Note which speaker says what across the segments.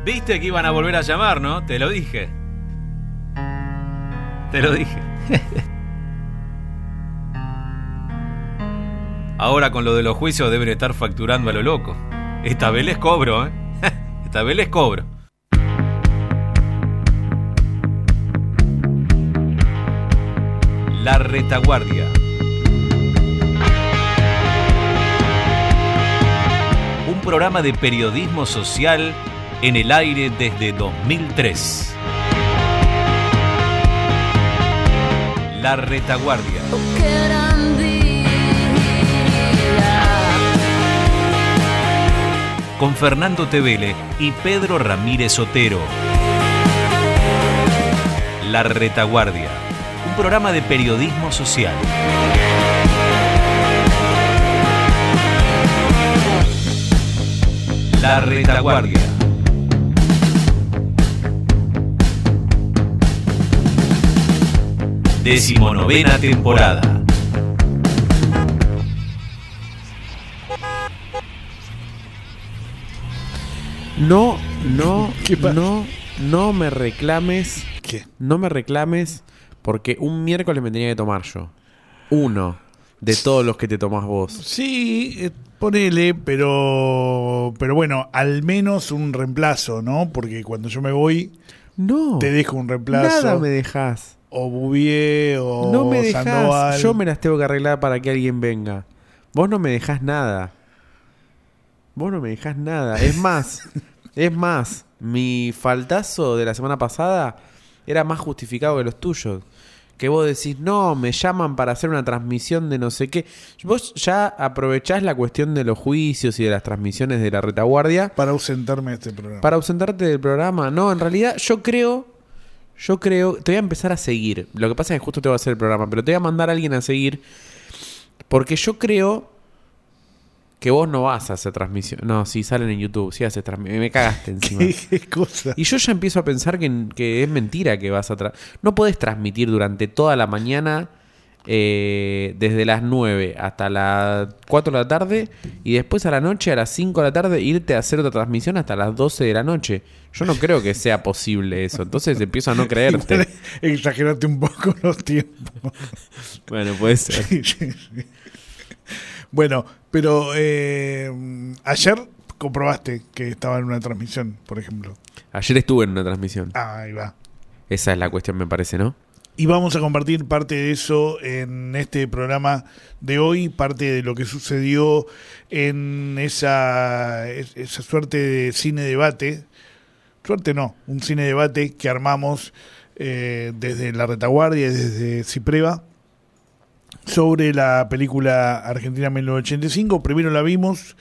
Speaker 1: Viste que iban a volver a llamar, ¿no? Te lo dije. Ahora con lo de los juicios deben estar facturando a lo loco. Esta vez les cobro, ¿eh? Esta vez les cobro. La Retaguardia. Un programa de periodismo social en el aire desde 2003. La Retaguardia. Con Fernando Tevele y Pedro Ramírez Otero. La Retaguardia. Un programa de periodismo social. La Retaguardia. Decimonovena temporada.
Speaker 2: No me reclames.
Speaker 3: ¿Qué?
Speaker 2: No me reclames porque un miércoles me tenía que tomar yo. Uno de todos los que te tomás vos.
Speaker 3: Sí, ponele, pero bueno, al menos un reemplazo, ¿no? Porque cuando yo me voy,
Speaker 2: No.
Speaker 3: te dejo un reemplazo.
Speaker 2: Nada me dejás.
Speaker 3: O Bouvier o
Speaker 2: No me dejás.
Speaker 3: Sandoval.
Speaker 2: Yo me las tengo que arreglar para que alguien venga. Vos no me dejás nada. Es más, mi faltazo de la semana pasada era más justificado que los tuyos. Que vos decís, no, me llaman para hacer una transmisión de no sé qué. Vos ya aprovechás la cuestión de los juicios y de las transmisiones de la Retaguardia
Speaker 3: Para ausentarme de este programa.
Speaker 2: para ausentarte del programa. No, en realidad yo creo, te voy a empezar a seguir. Lo que pasa es que justo te voy a hacer el programa, pero te voy a mandar a alguien a seguir porque yo creo que vos no vas a hacer transmisión. No, si salen en YouTube, si haces transmisión. Me cagaste encima.
Speaker 3: ¿Qué cosa?
Speaker 2: Y yo ya empiezo a pensar que es mentira que vas a... No podés transmitir durante toda la mañana, desde las 9 hasta las 4 de la tarde, y después a la noche, a las 5 de la tarde, irte a hacer otra transmisión hasta las 12 de la noche. Yo no creo que sea posible eso. Entonces empiezo a no creerte.
Speaker 3: Exagerate un poco los tiempos.
Speaker 2: Bueno, puede ser.
Speaker 3: Sí. Bueno, pero ayer comprobaste que estaba en una transmisión, por ejemplo.
Speaker 2: Ayer estuve en una transmisión.
Speaker 3: Ahí va.
Speaker 2: Esa es la cuestión, me parece, ¿no?
Speaker 3: Y vamos a compartir parte de eso en este programa de hoy, parte de lo que sucedió en esa suerte de cine debate. Suerte no, un cine debate que armamos desde La Retaguardia, desde Cipreva, sobre la película Argentina 1985. Primero la vimos,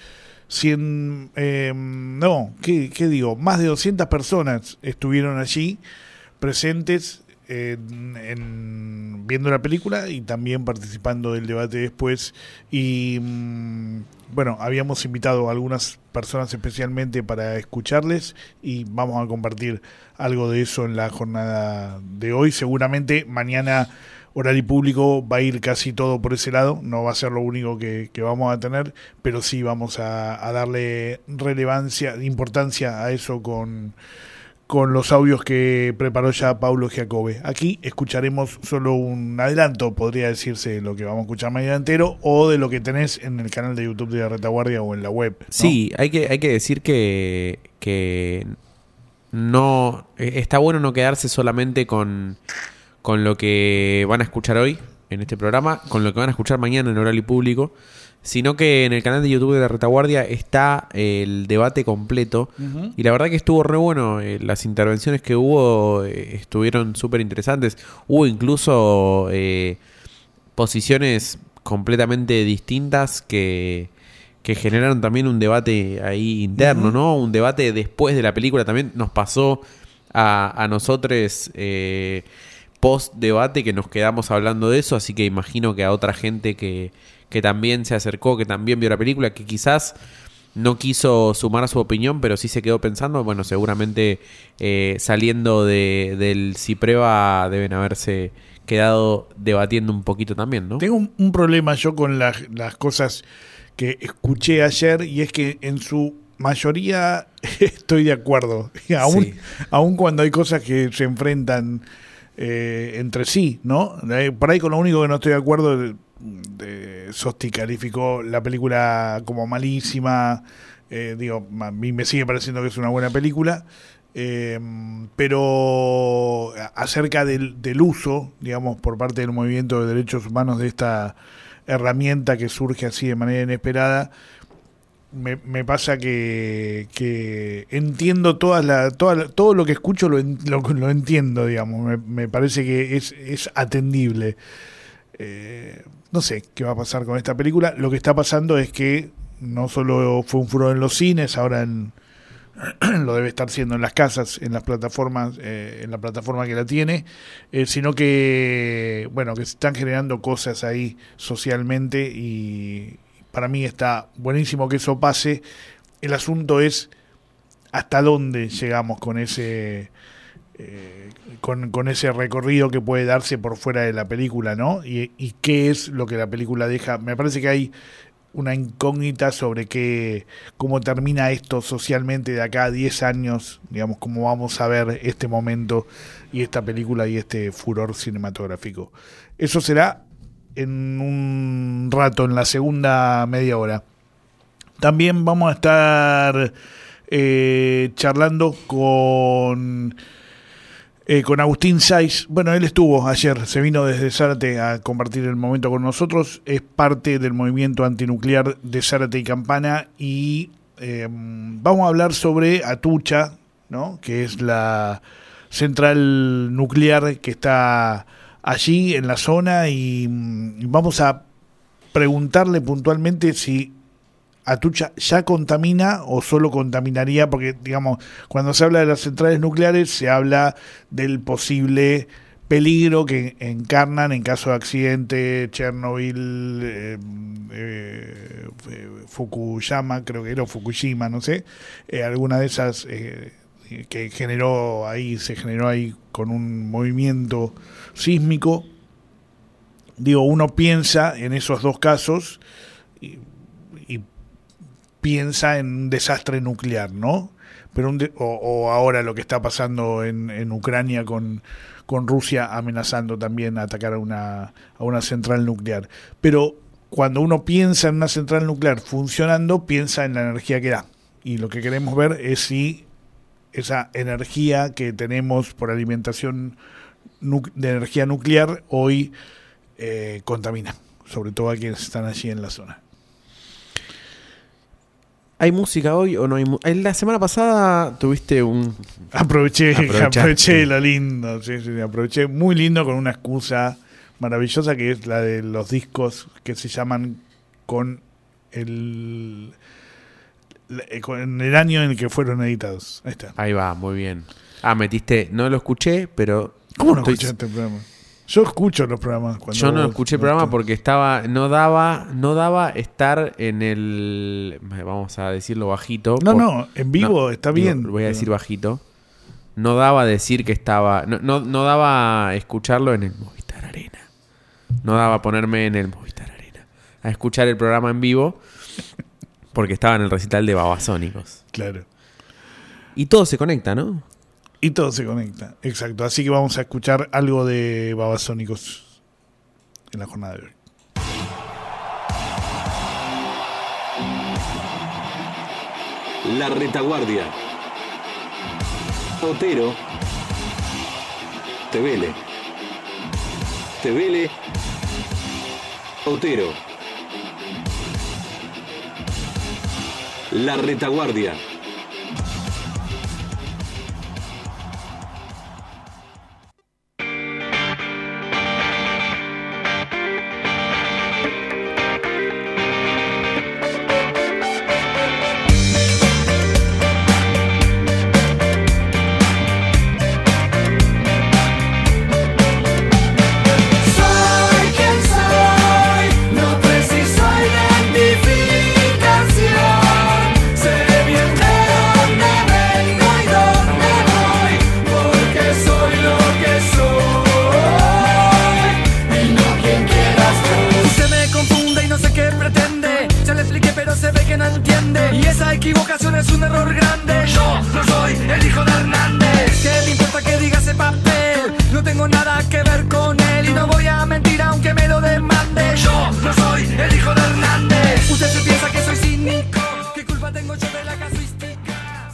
Speaker 3: más de 200 personas estuvieron allí presentes viendo la película y también participando del debate después. Y bueno, habíamos invitado a algunas personas especialmente para escucharles y vamos a compartir algo de eso en la jornada de hoy. Seguramente mañana Oral y Público va a ir casi todo por ese lado, no va a ser lo único que vamos a tener, pero sí vamos a darle importancia a eso con los audios que preparó ya Paulo Giacobbe. Aquí escucharemos solo un adelanto, podría decirse, lo que vamos a escuchar mañana entero, o de lo que tenés en el canal de YouTube de La Retaguardia o en la web, ¿no?
Speaker 2: Sí, hay que decir que no está bueno no quedarse solamente con lo que van a escuchar hoy en este programa, con lo que van a escuchar mañana en Oral y Público, sino que en el canal de YouTube de La Retaguardia está el debate completo. Uh-huh. Y la verdad que estuvo re bueno. Las intervenciones que hubo estuvieron súper interesantes. Hubo incluso posiciones completamente distintas que generaron también un debate ahí interno, uh-huh, ¿no? Un debate después de la película. También nos pasó a nosotros post debate que nos quedamos hablando de eso, así que imagino que a otra gente que también se acercó, que también vio la película, que quizás no quiso sumar su opinión, pero sí se quedó pensando, bueno, seguramente saliendo del Cipreva deben haberse quedado debatiendo un poquito también, ¿no?
Speaker 3: Tengo un problema yo con las cosas que escuché ayer, y es que en su mayoría estoy de acuerdo. Aún cuando hay cosas que se enfrentan entre sí, ¿no? Por ahí con lo único que no estoy de acuerdo, Sosti calificó la película como malísima. A mí me sigue pareciendo que es una buena película. Pero acerca del uso, digamos, por parte del movimiento de derechos humanos de esta herramienta que surge así de manera inesperada, me pasa que entiendo todo lo que escucho, lo entiendo, digamos. Me parece que es atendible. No sé qué va a pasar con esta película. Lo que está pasando es que no solo fue un furor en los cines, ahora lo debe estar siendo en las casas, en las plataformas, en la plataforma que la tiene, sino que, bueno, que se están generando cosas ahí socialmente y para mí está buenísimo que eso pase. El asunto es hasta dónde llegamos con ese con ese recorrido que puede darse por fuera de la película, ¿no? Y qué es lo que la película deja. Me parece que hay una incógnita sobre cómo termina esto socialmente de acá a 10 años, digamos, cómo vamos a ver este momento y esta película y este furor cinematográfico. Eso será en un rato, en la segunda media hora. También vamos a estar charlando con Agustín Saiz. Bueno, él estuvo ayer, se vino desde Zárate a compartir el momento con nosotros. Es parte del movimiento antinuclear de Zárate y Campana y vamos a hablar sobre Atucha, ¿no? Que es la central nuclear que está allí en la zona y vamos a preguntarle puntualmente si Atucha ya contamina o solo contaminaría, porque digamos, cuando se habla de las centrales nucleares se habla del posible peligro que encarnan en caso de accidente, Chernobyl, Fukuyama, creo que era Fukushima, no sé, alguna de esas que se generó ahí con un movimiento sísmico. Digo, uno piensa en esos dos casos y piensa en un desastre nuclear, ¿no? Pero o ahora lo que está pasando en Ucrania con Rusia amenazando también atacar a una central nuclear. Pero cuando uno piensa en una central nuclear funcionando, piensa en la energía que da. Y lo que queremos ver es si esa energía que tenemos por alimentación de energía nuclear hoy contamina, sobre todo a quienes están allí en la zona.
Speaker 2: ¿Hay música hoy o no hay música? La semana pasada tuviste
Speaker 3: Aproveché lo lindo, sí, aproveché muy lindo con una excusa maravillosa que es la de los discos que se llaman con el año en el que fueron editados. Ahí está.
Speaker 2: Ahí va, muy bien. Metiste, no lo escuché, pero...
Speaker 3: ¿Cómo no escuchaste el programa? Yo escucho los programas.
Speaker 2: Yo no escuché el programa porque no daba estar en el... Vamos a decirlo bajito.
Speaker 3: No, en vivo está bien.
Speaker 2: Lo voy a decir bajito. No daba decir que estaba... No daba escucharlo en el Movistar Arena. No daba ponerme en el Movistar Arena a escuchar el programa en vivo porque estaba en el recital de Babasónicos.
Speaker 3: Claro.
Speaker 2: Y todo se conecta, ¿no?
Speaker 3: Y todo se conecta, exacto. Así que vamos a escuchar algo de Babasónicos en la jornada de hoy.
Speaker 4: La Retaguardia. Otero. Tevele. Otero. La Retaguardia.
Speaker 5: No preciso identificación, seré bien.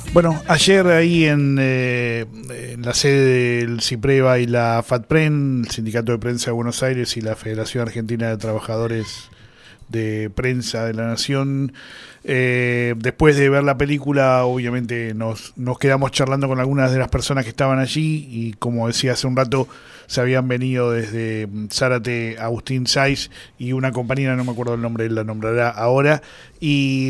Speaker 3: Bueno, ayer ahí en la sede del CIPREVA y la FATPREN, el Sindicato de Prensa de Buenos Aires y la Federación Argentina de Trabajadores de Prensa de la Nación, después de ver la película, obviamente nos quedamos charlando con algunas de las personas que estaban allí y, como decía hace un rato, se habían venido desde Zárate Agustín Saiz y una compañera, no me acuerdo el nombre, él la nombrará ahora, y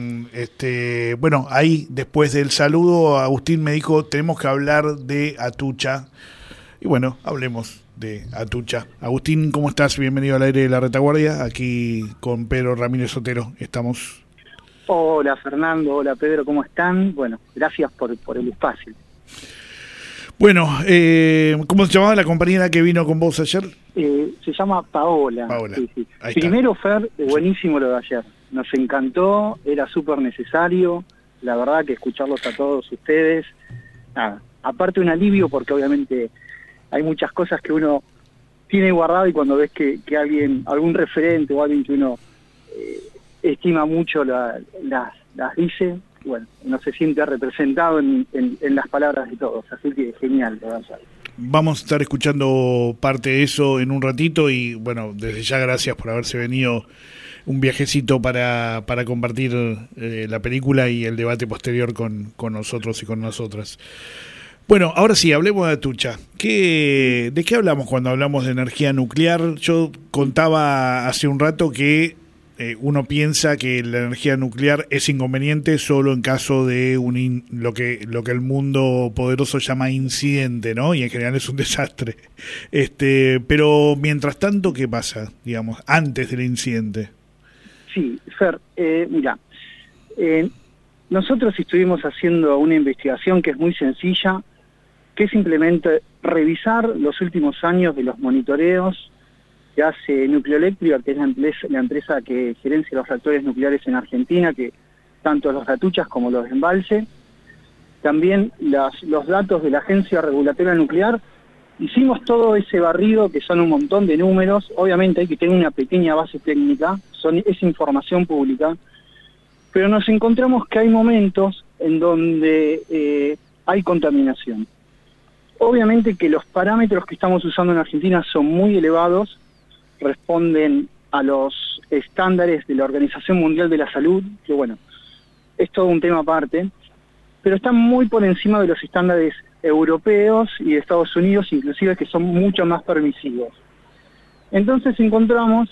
Speaker 3: bueno, ahí después del saludo Agustín me dijo, tenemos que hablar de Atucha, y bueno, hablemos de Atucha. Agustín, ¿cómo estás? Bienvenido al aire de la retaguardia, aquí con Pedro Ramírez Otero, estamos.
Speaker 5: Hola Fernando, hola Pedro, ¿cómo están? Bueno, gracias por el espacio.
Speaker 3: Bueno, ¿cómo se llamaba la compañera que vino con vos ayer?
Speaker 5: Se llama Paola.
Speaker 3: Paola.
Speaker 5: Sí.
Speaker 3: Ahí
Speaker 5: Primero, Fer, buenísimo lo de ayer. Nos encantó, era súper necesario. La verdad que escucharlos a todos ustedes. Nada, aparte un alivio porque obviamente hay muchas cosas que uno tiene guardado y cuando ves que alguien, algún referente o alguien que uno estima mucho las dice, bueno, uno se siente representado en las palabras de todos, así que genial.
Speaker 3: Vamos a estar escuchando parte de eso en un ratito y bueno, desde ya gracias por haberse venido un viajecito para compartir la película y el debate posterior con nosotros y con nosotras. Bueno, ahora sí, hablemos de Atucha. ¿De qué hablamos cuando hablamos de energía nuclear? Yo contaba hace un rato que uno piensa que la energía nuclear es inconveniente solo en caso de lo que el mundo poderoso llama incidente, ¿no? Y en general es un desastre. Pero mientras tanto, ¿qué pasa, digamos, antes del incidente?
Speaker 5: Sí, Fer, mira, nosotros estuvimos haciendo una investigación que es muy sencilla, que es simplemente revisar los últimos años de los monitoreos que hace Nucleoeléctrica, que es la empresa que gerencia los reactores nucleares en Argentina, que tanto los de Atuchas como los de Embalse. También los datos de la Agencia Regulatoria Nuclear. Hicimos todo ese barrido, que son un montón de números. Obviamente hay que tener una pequeña base técnica, es información pública, pero nos encontramos que hay momentos en donde hay contaminación. Obviamente que los parámetros que estamos usando en Argentina son muy elevados, responden a los estándares de la Organización Mundial de la Salud, que bueno, es todo un tema aparte, pero están muy por encima de los estándares europeos y de Estados Unidos, inclusive, que son mucho más permisivos. Entonces encontramos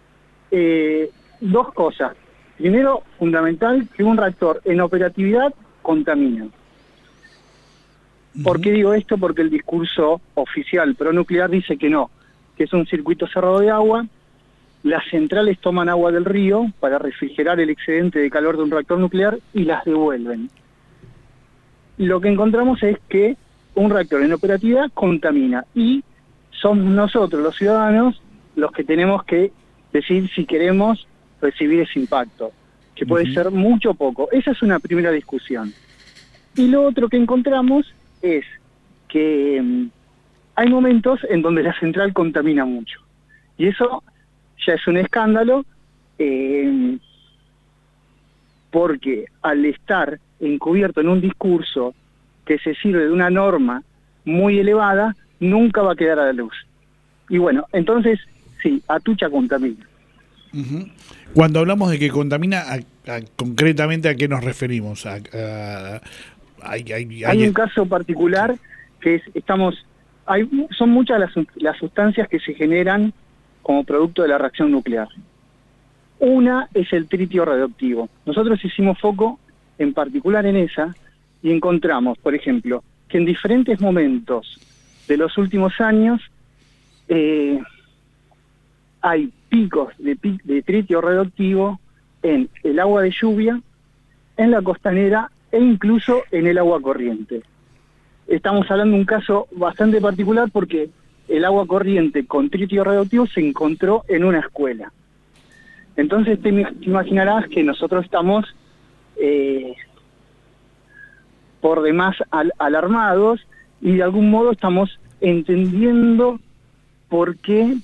Speaker 5: dos cosas. Primero, fundamental, que un reactor en operatividad contamina. ¿Por qué digo esto? Porque el discurso oficial pronuclear dice que no, que es un circuito cerrado de agua, las centrales toman agua del río para refrigerar el excedente de calor de un reactor nuclear y las devuelven. Lo que encontramos es que un reactor en operatividad contamina y somos nosotros, los ciudadanos, los que tenemos que decir si queremos recibir ese impacto, que puede ser mucho o poco. Esa es una primera discusión. Y lo otro que encontramos es que hay momentos en donde la central contamina mucho. Y eso ya es un escándalo, porque al estar encubierto en un discurso que se sirve de una norma muy elevada, nunca va a quedar a la luz. Y bueno, entonces, sí, Atucha contamina.
Speaker 3: Cuando hablamos de que contamina, concretamente, ¿a qué nos referimos?
Speaker 5: Hay un caso particular que son muchas las sustancias que se generan como producto de la reacción nuclear. Una es el tritio radioactivo. Nosotros hicimos foco en particular en esa y encontramos, por ejemplo, que en diferentes momentos de los últimos años hay picos de tritio radioactivo en el agua de lluvia, en la costanera e incluso en el agua corriente. Estamos hablando de un caso bastante particular porque el agua corriente con tritio radioactivo se encontró en una escuela. Entonces te imaginarás que nosotros estamos por demás alarmados y de algún modo estamos entendiendo por qué.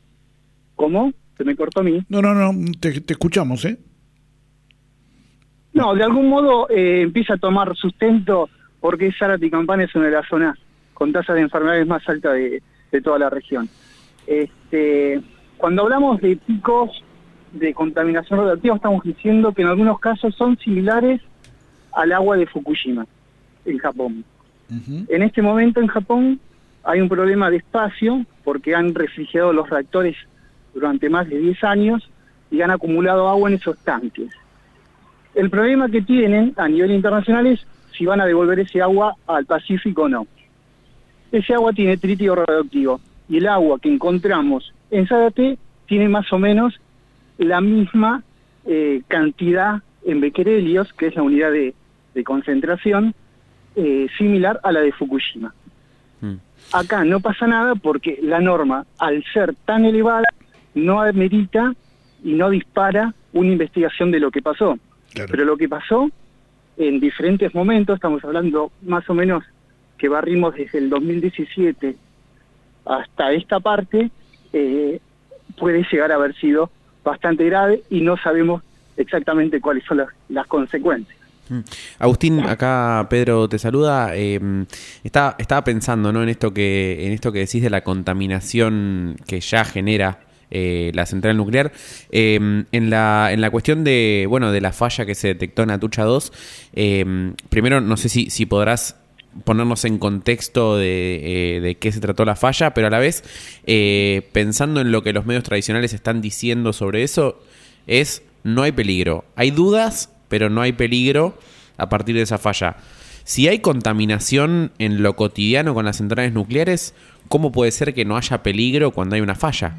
Speaker 5: ¿Cómo? ¿Se me cortó a mí?
Speaker 3: No, te escuchamos, ¿eh?
Speaker 5: No, de algún modo empieza a tomar sustento porque Zárate y Campana es una de las zonas con tasas de enfermedades más altas de toda la región. Cuando hablamos de picos de contaminación radioactiva, estamos diciendo que en algunos casos son similares al agua de Fukushima, en Japón. En este momento en Japón hay un problema de espacio porque han refrigerado los reactores durante más de 10 años y han acumulado agua en esos tanques. El problema que tienen a nivel internacional es si van a devolver ese agua al Pacífico o no. Ese agua tiene tritio radioactivo y el agua que encontramos en Zárate tiene más o menos la misma cantidad en becquerelios, que es la unidad de concentración, similar a la de Fukushima. Acá no pasa nada porque la norma, al ser tan elevada, no amerita y no dispara una investigación de lo que pasó.
Speaker 3: Claro.
Speaker 5: Pero lo que pasó en diferentes momentos, estamos hablando más o menos que barrimos desde el 2017 hasta esta parte, puede llegar a haber sido bastante grave y no sabemos exactamente cuáles son las consecuencias.
Speaker 2: Agustín, acá Pedro te saluda. Estaba pensando, ¿no?, en esto que decís de la contaminación que ya genera la central nuclear, en la cuestión de la falla que se detectó en Atucha 2. Primero, no sé si podrás ponernos en contexto de qué se trató la falla, pero a la vez, pensando en lo que los medios tradicionales están diciendo sobre eso, no hay peligro. Hay dudas, pero no hay peligro a partir de esa falla. Si hay contaminación en lo cotidiano con las centrales nucleares, ¿cómo puede ser que no haya peligro cuando hay una falla?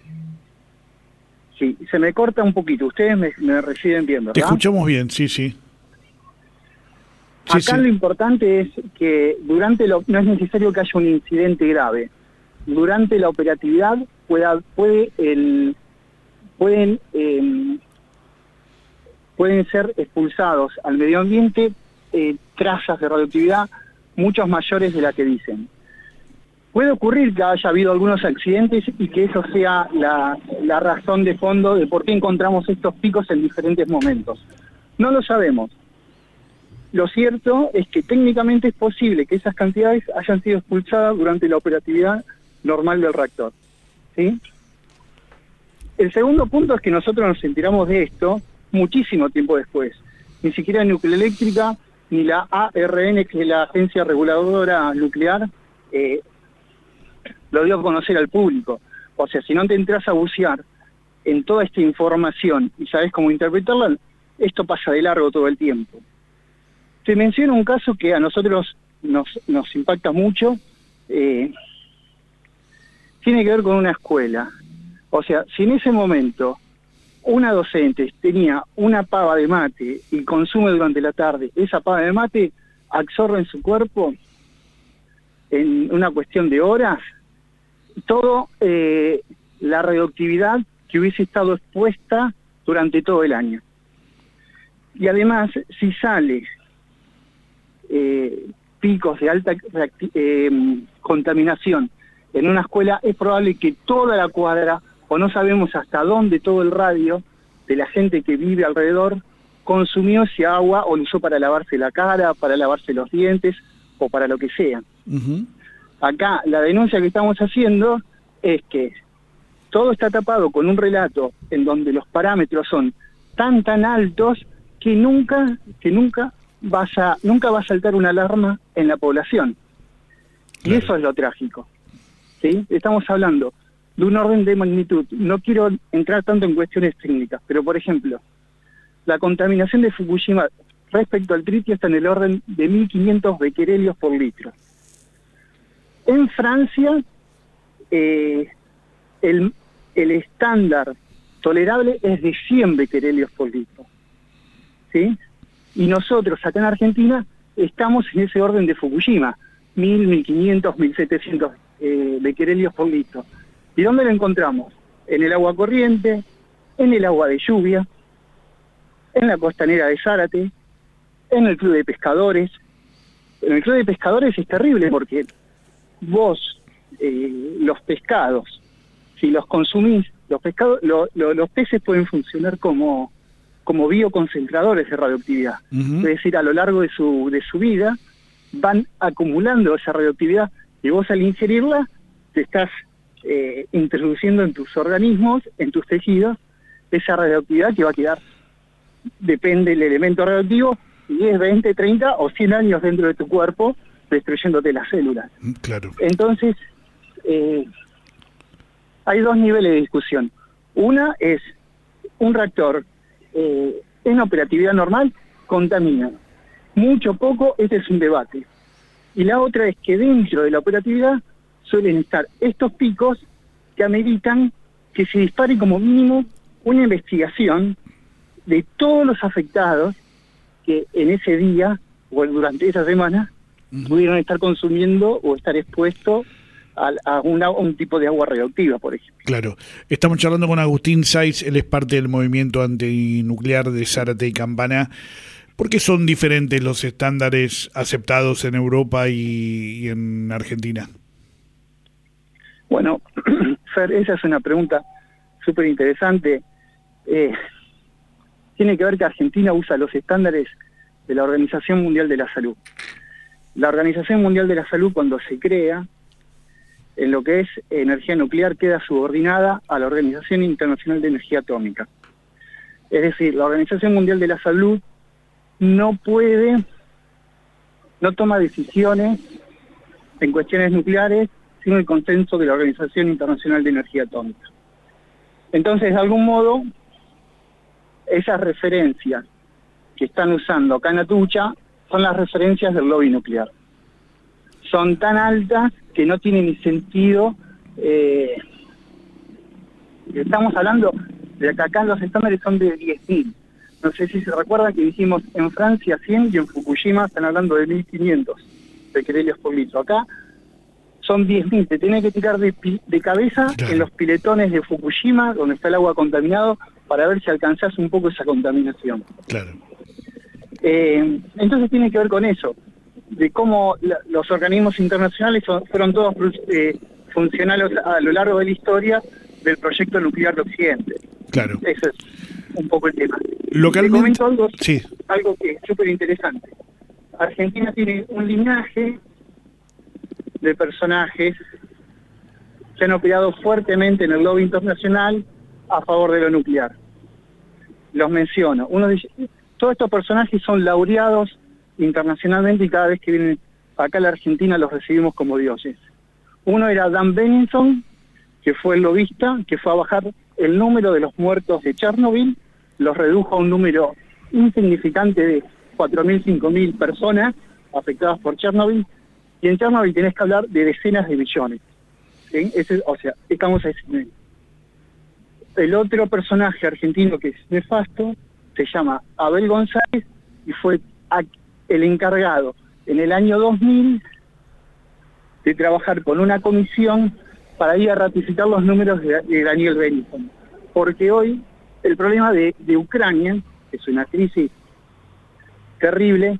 Speaker 5: Sí, se me corta un poquito. Ustedes me reciben bien, ¿verdad?
Speaker 3: Te escuchamos bien, sí.
Speaker 5: Acá lo importante es que no es necesario que haya un incidente grave. Durante la operatividad pueden ser expulsados al medio ambiente trazas de radioactividad muchos mayores de la que dicen. Puede ocurrir que haya habido algunos accidentes y que eso sea la razón de fondo de por qué encontramos estos picos en diferentes momentos. No lo sabemos. Lo cierto es que técnicamente es posible que esas cantidades hayan sido expulsadas durante la operatividad normal del reactor, ¿sí? El segundo punto es que nosotros nos enteramos de esto muchísimo tiempo después. Ni siquiera Nuclearélectrica ni la ARN, que es la Agencia Reguladora Nuclear, lo dio a conocer al público. O sea, si no te entras a bucear en toda esta información y sabes cómo interpretarla, esto pasa de largo todo el tiempo. Te menciono un caso que a nosotros nos impacta mucho. Tiene que ver con una escuela. O sea, si en ese momento una docente tenía una pava de mate y consume durante la tarde esa pava de mate, absorbe en su cuerpo en una cuestión de horas todo la radioactividad que hubiese estado expuesta durante todo el año. Y además, si sale picos de alta contaminación en una escuela, es probable que toda la cuadra, o no sabemos hasta dónde todo el radio de la gente que vive alrededor, consumió ese agua o lo usó para lavarse la cara, para lavarse los dientes o para lo que sea.
Speaker 3: Uh-huh.
Speaker 5: Acá la denuncia que estamos haciendo es que todo está tapado con un relato en donde los parámetros son tan altos que nunca va a saltar una alarma en la población. Claro. Y eso es lo trágico, ¿sí? Estamos hablando de un orden de magnitud. No quiero entrar tanto en cuestiones técnicas, pero por ejemplo, la contaminación de Fukushima respecto al tritio está en el orden de 1.500 becquerelios por litro. En Francia, el estándar tolerable es de 100 becquerelios por litro, ¿sí? Y nosotros acá en Argentina estamos en ese orden de Fukushima, 1.000, 1.500, 1.700 becquerelios por litro. ¿Y dónde lo encontramos? En el agua corriente, en el agua de lluvia, en la costanera de Zárate, en el club de pescadores. En el club de pescadores es terrible porque vos, los pescados, si los consumís, los peces pueden funcionar como como bioconcentradores de radioactividad.
Speaker 3: Ujú.
Speaker 5: Es decir, a lo largo de su vida van acumulando esa radioactividad y vos al ingerirla te estás introduciendo en tus organismos, en tus tejidos, esa radioactividad que va a quedar, depende del elemento radioactivo, 10, 20, 30 o 100 años dentro de tu cuerpo, destruyéndote las células.
Speaker 3: Claro.
Speaker 5: Entonces, hay dos niveles de discusión. Una es un reactor en operatividad normal contamina. Mucho, poco, este es un debate. Y la otra es que dentro de la operatividad suelen estar estos picos que ameritan que se dispare como mínimo una investigación de todos los afectados que en ese día o durante esa semana pudieron estar consumiendo o estar expuestos a un tipo de agua radioactiva, por ejemplo.
Speaker 3: Claro. Estamos charlando con Agustín Saiz, él es parte del movimiento antinuclear de Zárate y Campana. ¿Por qué son diferentes los estándares aceptados en Europa y en Argentina?
Speaker 5: Bueno, Fer, esa es una pregunta súper interesante. Tiene que ver que Argentina usa los estándares de la Organización Mundial de la Salud. La Organización Mundial de la Salud, cuando se crea, en lo que es energía nuclear, queda subordinada a la Organización Internacional de Energía Atómica. Es decir, la Organización Mundial de la Salud no toma decisiones en cuestiones nucleares sin el consenso de la Organización Internacional de Energía Atómica. Entonces, de algún modo, esas referencias que están usando acá en Atucha son las referencias del lobby nuclear. Son tan altas que no tiene ni sentido. Estamos hablando de que acá los estándares son de 10.000. No sé si se recuerdan que dijimos en Francia 100 y en Fukushima están hablando de 1.500 becquerelios por litro. Acá son 10.000. Te tenés que tirar de cabeza en los piletones de Fukushima, donde está el agua contaminado, para ver si alcanzás un poco esa contaminación.
Speaker 3: Claro.
Speaker 5: Entonces tiene que ver con eso, de cómo los organismos internacionales fueron todos funcionales a lo largo de la historia del proyecto nuclear de Occidente.
Speaker 3: Claro.
Speaker 5: Eso es un poco el tema.
Speaker 3: Localmente,
Speaker 5: Te comento
Speaker 3: sí.
Speaker 5: algo que es súper interesante. Argentina tiene un linaje de personajes que han operado fuertemente en el lobby internacional a favor de lo nuclear. Los menciono. Todos estos personajes son laureados internacionalmente y cada vez que vienen acá a la Argentina los recibimos como dioses. Uno era Dan Benninson, que fue el lobista, que fue a bajar el número de los muertos de Chernobyl, los redujo a un número insignificante de 4.000, 5.000 personas afectadas por Chernobyl, y en Chernobyl tenés que hablar de decenas de millones. ¿Sí? Estamos a ese nivel. El otro personaje argentino que es nefasto se llama Abel González y fue el encargado en el año 2000 de trabajar con una comisión para ir a ratificar los números de Daniel Benninson. Porque hoy el problema de Ucrania, que es una crisis terrible,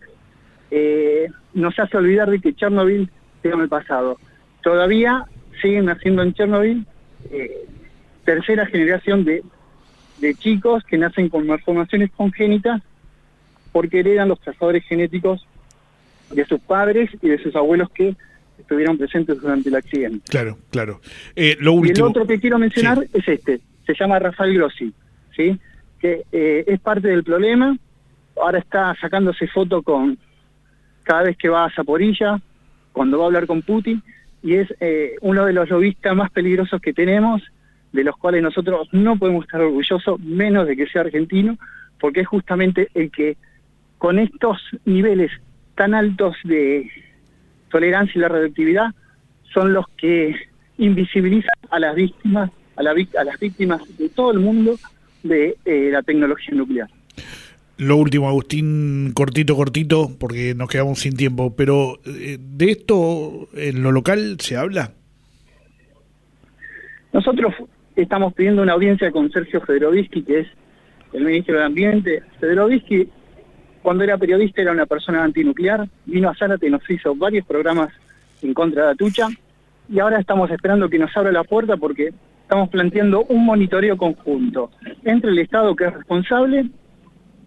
Speaker 5: nos hace olvidar de que Chernobyl quedó en el pasado. Todavía siguen naciendo en Chernobyl tercera generación de chicos que nacen con malformaciones congénitas porque heredan los trazadores genéticos de sus padres y de sus abuelos que estuvieron presentes durante el accidente.
Speaker 3: Claro, claro. Lo último.
Speaker 5: Y el otro que quiero mencionar es se llama Rafael Grossi, ¿sí? Que es parte del problema. Ahora está sacándose foto con cada vez que va a Zaporilla, cuando va a hablar con Putin, y es uno de los lobistas más peligrosos que tenemos, de los cuales nosotros no podemos estar orgullosos, menos de que sea argentino, porque es justamente el que, con estos niveles tan altos de tolerancia y la radioactividad, son los que invisibilizan a las víctimas, a las víctimas de todo el mundo de la tecnología nuclear.
Speaker 3: Lo último, Agustín, cortito, porque nos quedamos sin tiempo, pero ¿de esto en lo local se habla?
Speaker 5: Nosotros estamos pidiendo una audiencia con Sergio Federovisky, que es el ministro del Ambiente. Federovisky, cuando era periodista, era una persona antinuclear, vino a Zárate y nos hizo varios programas en contra de Atucha, y ahora estamos esperando que nos abra la puerta porque estamos planteando un monitoreo conjunto entre el Estado, que es responsable,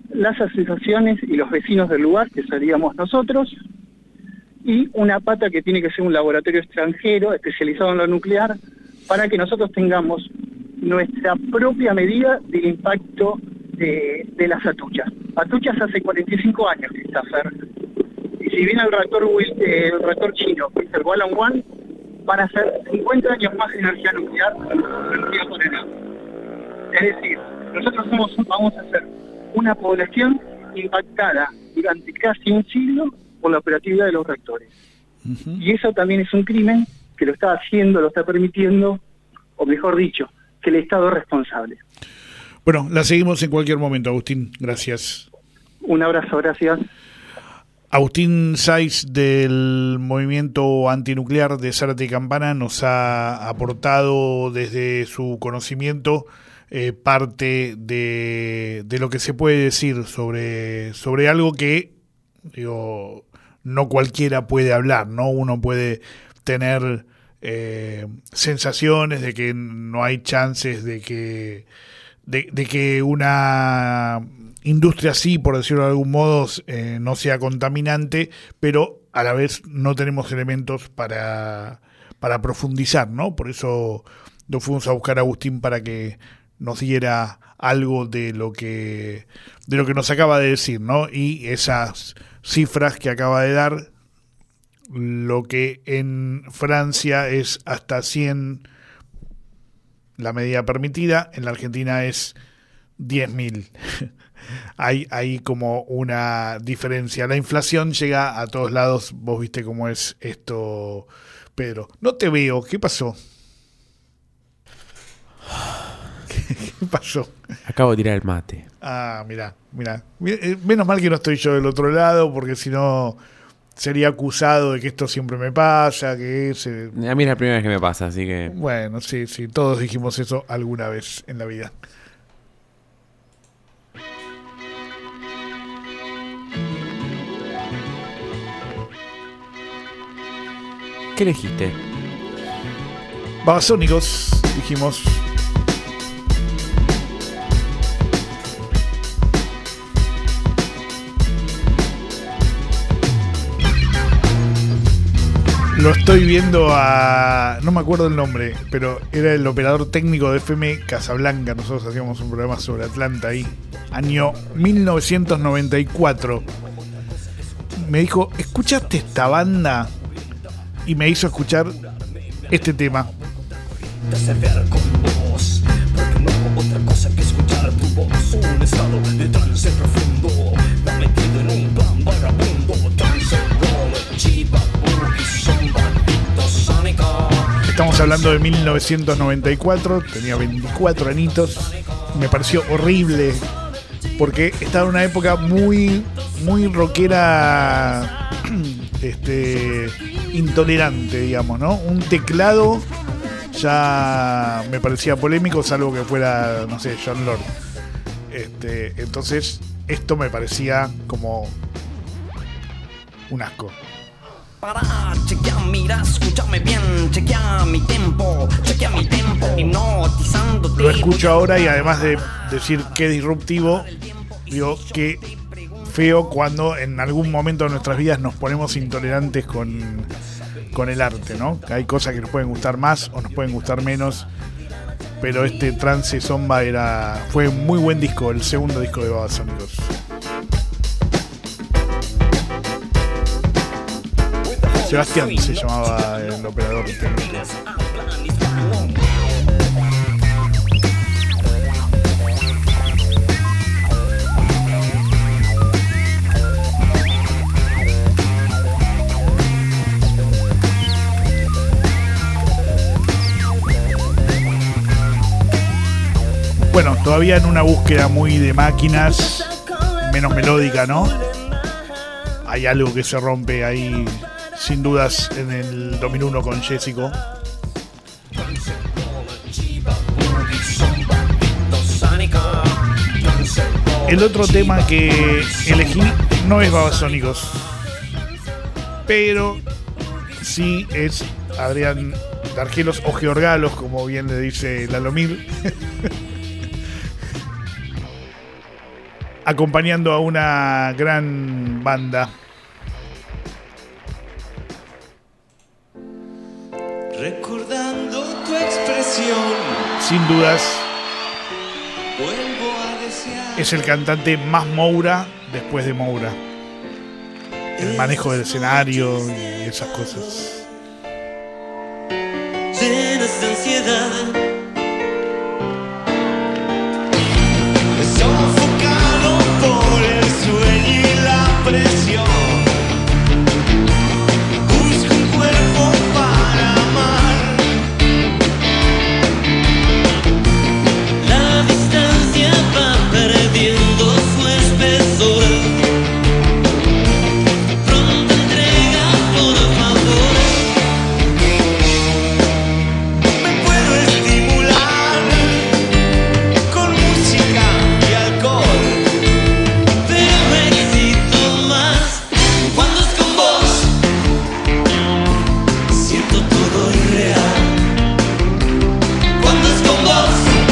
Speaker 5: las asociaciones y los vecinos del lugar, que seríamos nosotros, y una pata que tiene que ser un laboratorio extranjero especializado en lo nuclear, para que nosotros tengamos nuestra propia medida del impacto de las atuchas. Atuchas hace 45 años que está, Fer. Y si viene el reactor chino, el Wallan One, van a ser 50 años más de energía nuclear producida por Enel. Es decir, nosotros vamos a ser una población impactada durante casi un siglo por la operatividad de los reactores.
Speaker 3: Uh-huh.
Speaker 5: Y eso también es un crimen que lo está haciendo, lo está permitiendo, o mejor dicho, que el Estado es responsable.
Speaker 3: Bueno, la seguimos en cualquier momento, Agustín. Gracias.
Speaker 5: Un abrazo, gracias.
Speaker 3: Agustín Saiz, del movimiento antinuclear de Zárate y Campana, nos ha aportado desde su conocimiento parte de lo que se puede decir sobre algo que, digo, no cualquiera puede hablar, ¿no? Uno puede tener sensaciones de que no hay chances de que una industria así, por decirlo de algún modo, no sea contaminante, pero a la vez no tenemos elementos para profundizar, ¿no? Por eso lo fuimos a buscar a Agustín para que nos diera algo de lo que nos acaba de decir, ¿no? Y esas cifras que acaba de dar, lo que en Francia es hasta 100 la medida permitida, en la Argentina es 10.000. Hay como una diferencia. La inflación llega a todos lados. Vos viste cómo es esto, Pedro. No te veo. ¿Qué pasó? ¿Qué pasó?
Speaker 2: Acabo de tirar el mate.
Speaker 3: Ah, mirá. Menos mal que no estoy yo del otro lado, porque si no sería acusado de que esto siempre me pasa, que
Speaker 2: a mí es la primera vez que me pasa, así que...
Speaker 3: Bueno, sí, todos dijimos eso alguna vez en la vida.
Speaker 2: ¿Qué elegiste?
Speaker 3: Babasónicos, dijimos. Lo estoy viendo no me acuerdo el nombre, pero era el operador técnico de FM Casablanca. Nosotros hacíamos un programa sobre Atlanta ahí, año 1994. Me dijo, ¿escuchaste esta banda? Y me hizo escuchar este tema. Estamos hablando de 1994, tenía 24 añitos, me pareció horrible porque estaba en una época muy rockera, intolerante, digamos, ¿no? Un teclado ya me parecía polémico, salvo que fuera, no sé, John Lord. Entonces esto me parecía como un asco.
Speaker 6: Para, chequea, mira, escúchame bien, chequea mi tempo, hipnotizándote.
Speaker 3: Lo escucho ahora y además de decir qué disruptivo, digo qué feo cuando en algún momento de nuestras vidas nos ponemos intolerantes con el arte, ¿no? Hay cosas que nos pueden gustar más o nos pueden gustar menos, pero este Trance Zomba fue un muy buen disco, el segundo disco de Babasónicos. Sebastián se llamaba el operador técnico. Bueno, todavía en una búsqueda muy de máquinas, menos melódica, ¿no? Hay algo que se rompe ahí, sin dudas, en el 2001 con Jessico. El otro tema que elegí no es Babasónicos, pero sí es Adrián Dargelos o Georgalos, como bien le dice Lalomir. acompañando a una gran banda.
Speaker 7: Recordando tu expresión,
Speaker 3: Sin dudas,
Speaker 7: vuelvo a desear.
Speaker 3: es el cantante más Moura después de Moura. El manejo del escenario y esas cosas.
Speaker 7: Llenas de ansiedad, sofocado por el sueño y la presión. Busco un cuerpo para amar. La distancia va perdiendo su espesor. Pronta entrega, por favor. Me puedo estimular con música y alcohol, pero me excito más cuando es con vos. Siento todo irreal. Cuando es con vos,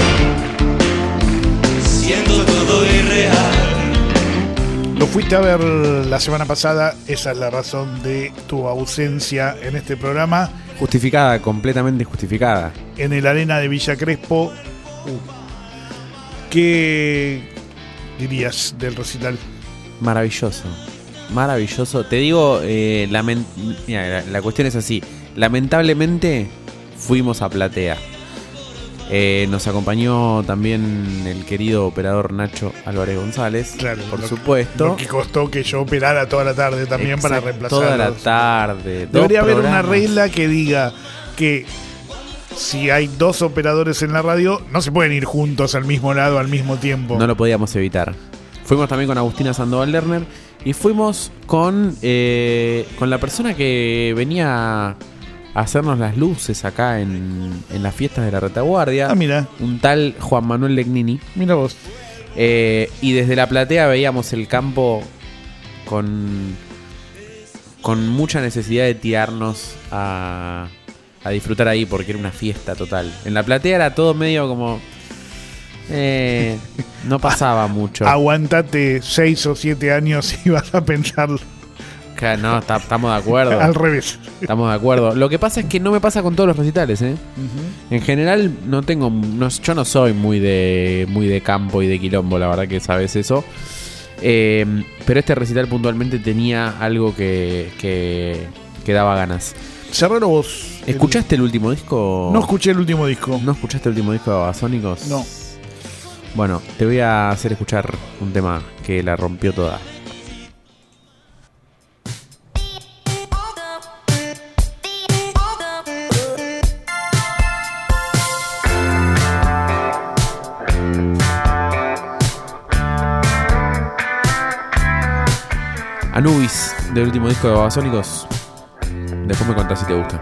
Speaker 7: siento todo irreal.
Speaker 3: Lo fuiste a ver la semana pasada, esa es la razón de tu ausencia en este programa.
Speaker 2: Justificada, completamente justificada.
Speaker 3: En el Arena de Villa Crespo. ¿Qué dirías del recital?
Speaker 2: Maravilloso. Maravilloso. Te digo, mira, la cuestión es así. Lamentablemente fuimos a platea. Nos acompañó también el querido operador Nacho Álvarez González,
Speaker 3: Claro,
Speaker 2: por
Speaker 3: lo
Speaker 2: supuesto.
Speaker 3: que costó que yo operara toda la tarde también para
Speaker 2: Exacto,
Speaker 3: reemplazarlos.
Speaker 2: toda la tarde.
Speaker 3: Debería
Speaker 2: dos
Speaker 3: haber una
Speaker 2: programas.
Speaker 3: regla que diga que si hay dos operadores en la radio, no se pueden ir juntos al mismo lado al mismo tiempo.
Speaker 2: No lo podíamos evitar. Fuimos también con Agustina Sandoval Lerner y fuimos con la persona que venía a hacernos las luces acá en las fiestas de la retaguardia.
Speaker 3: Ah, mira,
Speaker 2: Un tal Juan Manuel Legnini.
Speaker 3: mira vos.
Speaker 2: Y desde la platea veíamos el campo con mucha necesidad de tirarnos a disfrutar ahí porque era una fiesta total. En la platea era todo medio como... no pasaba mucho.
Speaker 3: Aguantate 6 o 7 años y vas a pensarlo
Speaker 2: No, estamos de acuerdo.
Speaker 3: al revés.
Speaker 2: Estamos de acuerdo. Lo que pasa es que no me pasa con todos los recitales, ¿eh? En general yo no soy muy de campo y de quilombo, la verdad que sabes eso. Pero este recital puntualmente tenía algo que daba ganas.
Speaker 3: Cerralo vos.
Speaker 2: ¿Escuchaste el último disco?
Speaker 3: No escuché el último disco.
Speaker 2: ¿No escuchaste el último disco de Babasónicos?
Speaker 3: No.
Speaker 2: Bueno, te voy a hacer escuchar un tema que la rompió toda. Anubis, del último disco de Babasónicos. Después me contás si te gusta.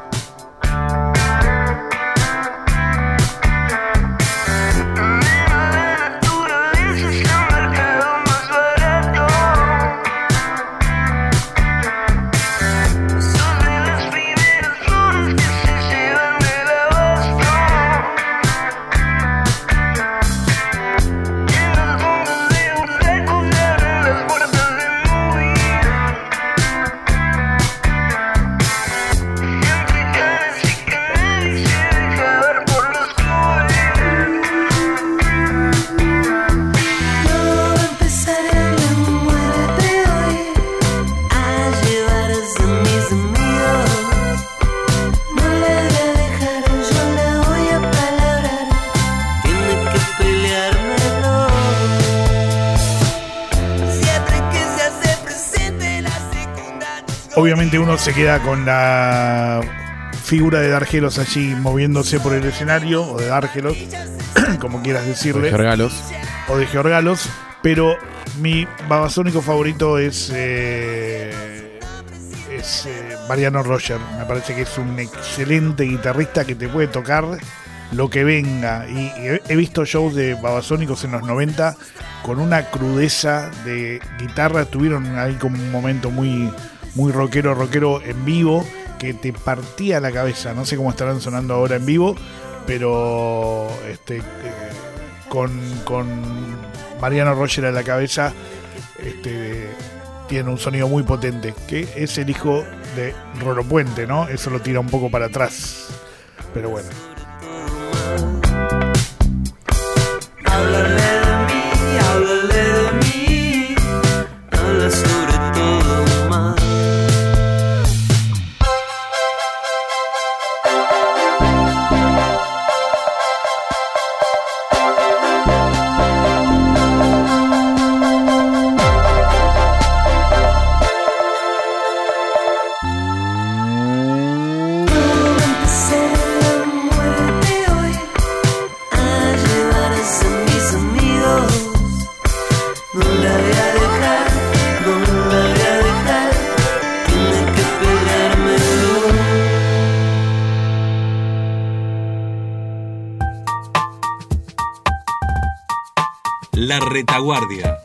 Speaker 3: Obviamente uno se queda con la figura de Dargelos allí moviéndose por el escenario, o de Dargelos, como quieras decirle,
Speaker 2: Georgalos.
Speaker 3: o de Georgalos, pero mi babasónico favorito es Mariano Roger. Me parece que es un excelente guitarrista que te puede tocar lo que venga, y he visto shows de babasónicos en los 90 con una crudeza de guitarra. Tuvieron ahí como un momento muy rockero en vivo que te partía la cabeza. No sé cómo estarán sonando ahora en vivo, pero con Mariano Roger a la cabeza, tiene un sonido muy potente, que es el hijo de Rolo Puente, ¿no? Eso lo tira un poco para atrás, pero bueno.
Speaker 7: Háblale de mí, habla sobre todo más.
Speaker 4: La Retaguardia.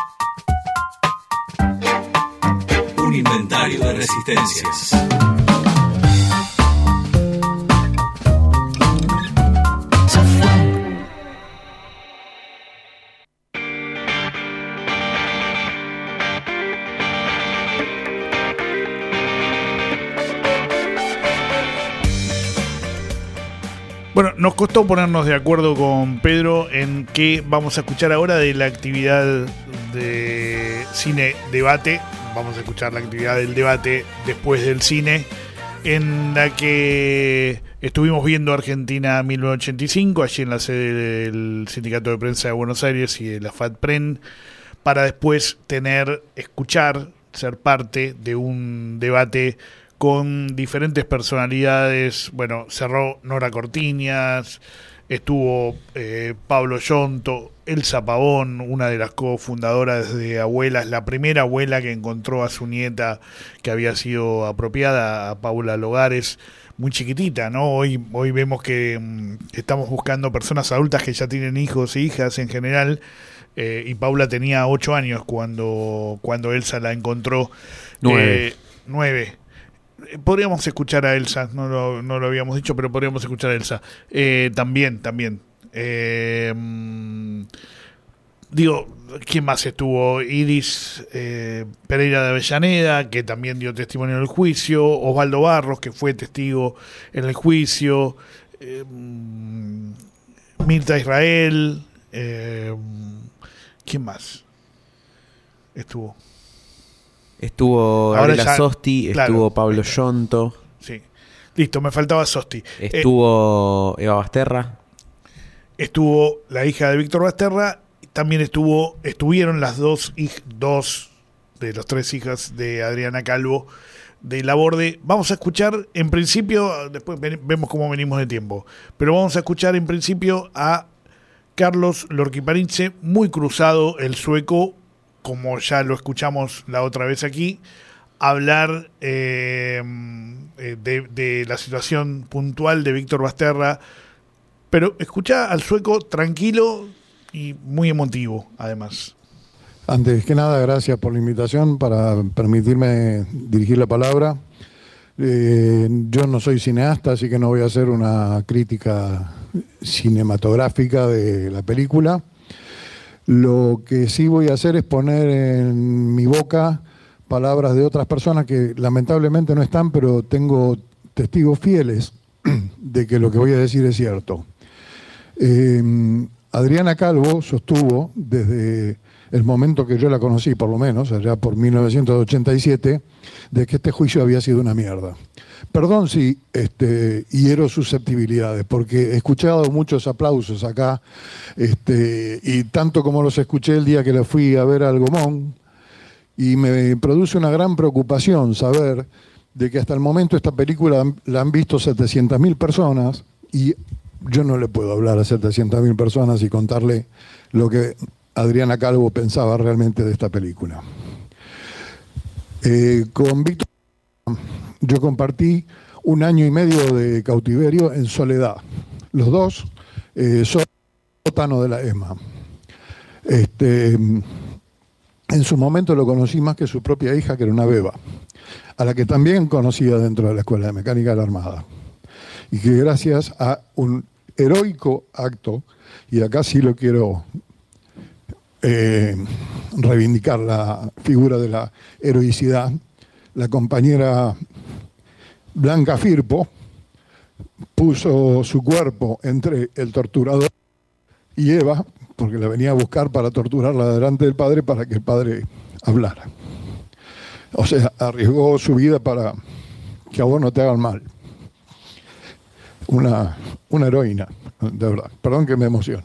Speaker 4: Un inventario de resistencias.
Speaker 3: Bueno, nos costó ponernos de acuerdo con Pedro en qué vamos a escuchar ahora de la actividad de cine debate. Vamos a escuchar la actividad del debate después del cine, en la que estuvimos viendo Argentina 1985, allí en la sede del Sindicato de Prensa de Buenos Aires y de la FATPREN, para después escuchar, ser parte de un debate con diferentes personalidades. Bueno, cerró Nora Cortiñas, estuvo Pablo Yonto, Elsa Pavón, una de las cofundadoras de Abuelas, la primera abuela que encontró a su nieta que había sido apropiada, a Paula Logares, muy chiquitita, ¿no? Hoy vemos que estamos buscando personas adultas que ya tienen hijos e hijas en general, y Paula tenía 8 años cuando Elsa la encontró.
Speaker 2: 9.
Speaker 3: 9. Podríamos escuchar a Elsa, no lo habíamos dicho, pero podríamos escuchar a Elsa. También. Digo, ¿quién más estuvo? Iris Pereira de Avellaneda, que también dio testimonio en el juicio. Osvaldo Barros, que fue testigo en el juicio. Mirta Israel. ¿Quién más estuvo?
Speaker 2: Estuvo Gabriela Sosti, claro, estuvo Pablo Yonto.
Speaker 3: Sí. Listo, me faltaba Sosti.
Speaker 2: Estuvo Eva Basterra.
Speaker 3: Estuvo la hija de Víctor Basterra. También estuvieron las dos de las 3 hijas de Adriana Calvo de Laborde. Vamos a escuchar en principio, después vemos cómo venimos de tiempo, pero vamos a escuchar en principio a Carlos Lorquiparince, muy cruzado el sueco, como ya lo escuchamos la otra vez aquí, hablar de la situación puntual de Víctor Basterra, pero escucha al sueco tranquilo y muy emotivo, además.
Speaker 8: Antes que nada, gracias por la invitación para permitirme dirigir la palabra. Yo no soy cineasta, así que no voy a hacer una crítica cinematográfica de la película. Lo que sí voy a hacer es poner en mi boca palabras de otras personas que lamentablemente no están, pero tengo testigos fieles de que lo que voy a decir es cierto. Adriana Calvo sostuvo desde el momento que yo la conocí, por lo menos, allá por 1987, de que este juicio había sido una mierda. Perdón si hiero susceptibilidades, porque he escuchado muchos aplausos acá, y tanto como los escuché el día que la fui a ver al Gomón, y me produce una gran preocupación saber de que hasta el momento esta película la han visto 700.000 personas, y yo no le puedo hablar a 700.000 personas y contarle lo que Adriana Calvo pensaba realmente de esta película. Con Víctor yo compartí 1 año y medio de cautiverio en soledad. Los dos sótano de la ESMA. En su momento lo conocí más que su propia hija, que era una beba, a la que también conocía dentro de la Escuela de Mecánica de la Armada. Y que gracias a un heroico acto, y acá sí lo quiero reivindicar la figura de la heroicidad, la compañera Blanca Firpo puso su cuerpo entre el torturador y Eva, porque la venía a buscar para torturarla delante del padre para que el padre hablara. O sea, arriesgó su vida para que a vos no te hagan mal. Una heroína, de verdad. Perdón que me emocione.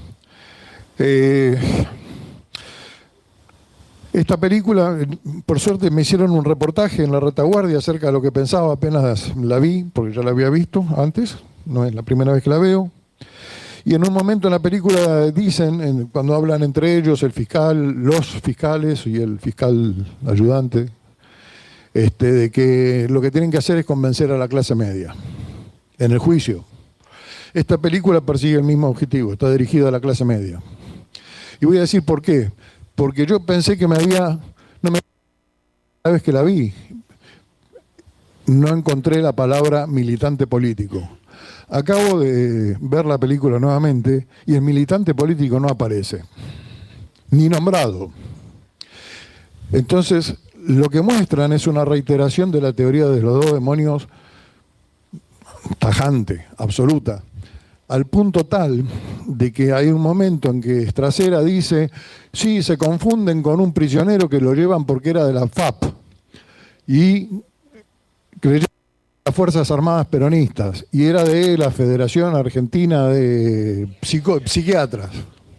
Speaker 8: Esta película, por suerte me hicieron un reportaje en La Retaguardia acerca de lo que pensaba apenas la vi, porque ya la había visto antes, no es la primera vez que la veo. Y en un momento en la película dicen, cuando hablan entre ellos, el fiscal, los fiscales y el fiscal ayudante, de que lo que tienen que hacer es convencer a la clase media en el juicio. Esta película persigue el mismo objetivo, está dirigida a la clase media. Y voy a decir por qué. Porque yo pensé que la vez que la vi, no encontré la palabra militante político. Acabo de ver la película nuevamente y el militante político no aparece, ni nombrado. Entonces, lo que muestran es una reiteración de la teoría de los dos demonios tajante, absoluta, al punto tal de que hay un momento en que Stracera dice, sí, se confunden con un prisionero que lo llevan porque era de la FAP y creyeron las Fuerzas Armadas Peronistas y era de la Federación Argentina de Psiquiatras.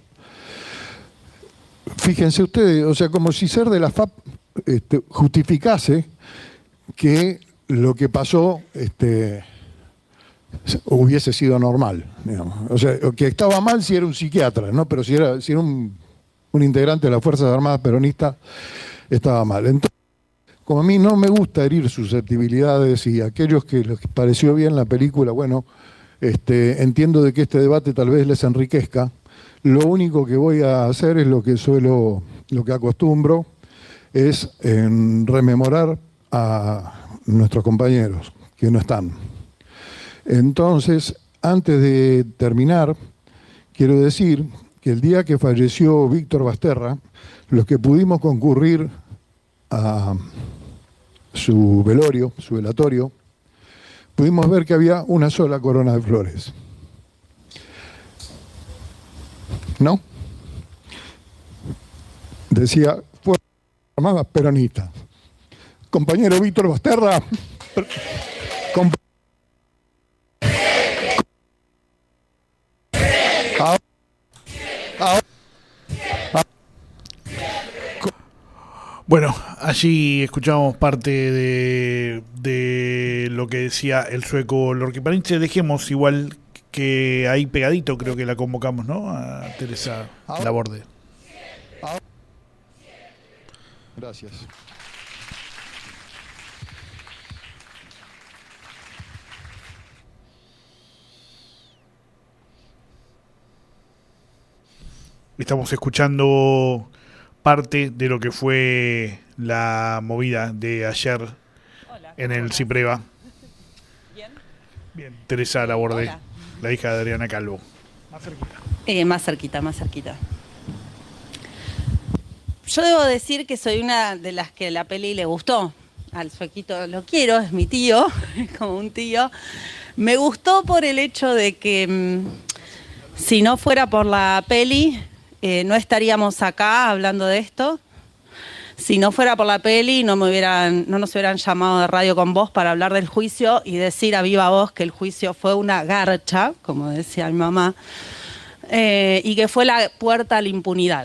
Speaker 8: Fíjense ustedes, o sea, como si ser de la FAP justificase que lo que pasó hubiese sido normal, digamos. O sea, que estaba mal si era un psiquiatra, ¿no? Pero si era un integrante de las Fuerzas Armadas Peronistas, estaba mal. Entonces, como a mí no me gusta herir susceptibilidades y aquellos que les pareció bien la película, bueno, entiendo de que este debate tal vez les enriquezca. Lo único que voy a hacer es lo que acostumbro, es rememorar a nuestros compañeros que no están. Entonces, antes de terminar, quiero decir que el día que falleció Víctor Basterra, los que pudimos concurrir a su velorio, su velatorio, pudimos ver que había una sola corona de flores. ¿No? Decía, Fuerzas Armadas Peronistas. Compañero Víctor Basterra,
Speaker 3: Bueno, allí escuchamos parte de lo que decía el sueco Lorca Paniche. Dejemos igual que ahí pegadito, creo que la convocamos, ¿no? A Teresa Laborde.
Speaker 8: Gracias.
Speaker 3: Estamos escuchando parte de lo que fue la movida de ayer. En el Cipreva. Bien, Teresa Laborde. Hola. La hija de Adriana Calvo.
Speaker 9: Más cerquita. Yo debo decir que soy una de las que la peli le gustó. Al suequito lo quiero, es mi tío, es como un tío. Me gustó por el hecho de que si no fuera por la peli, no estaríamos acá hablando de esto. Si no fuera por la peli, no nos hubieran llamado de Radio con Voz para hablar del juicio y decir a viva voz que el juicio fue una garcha, como decía mi mamá, y que fue la puerta a la impunidad.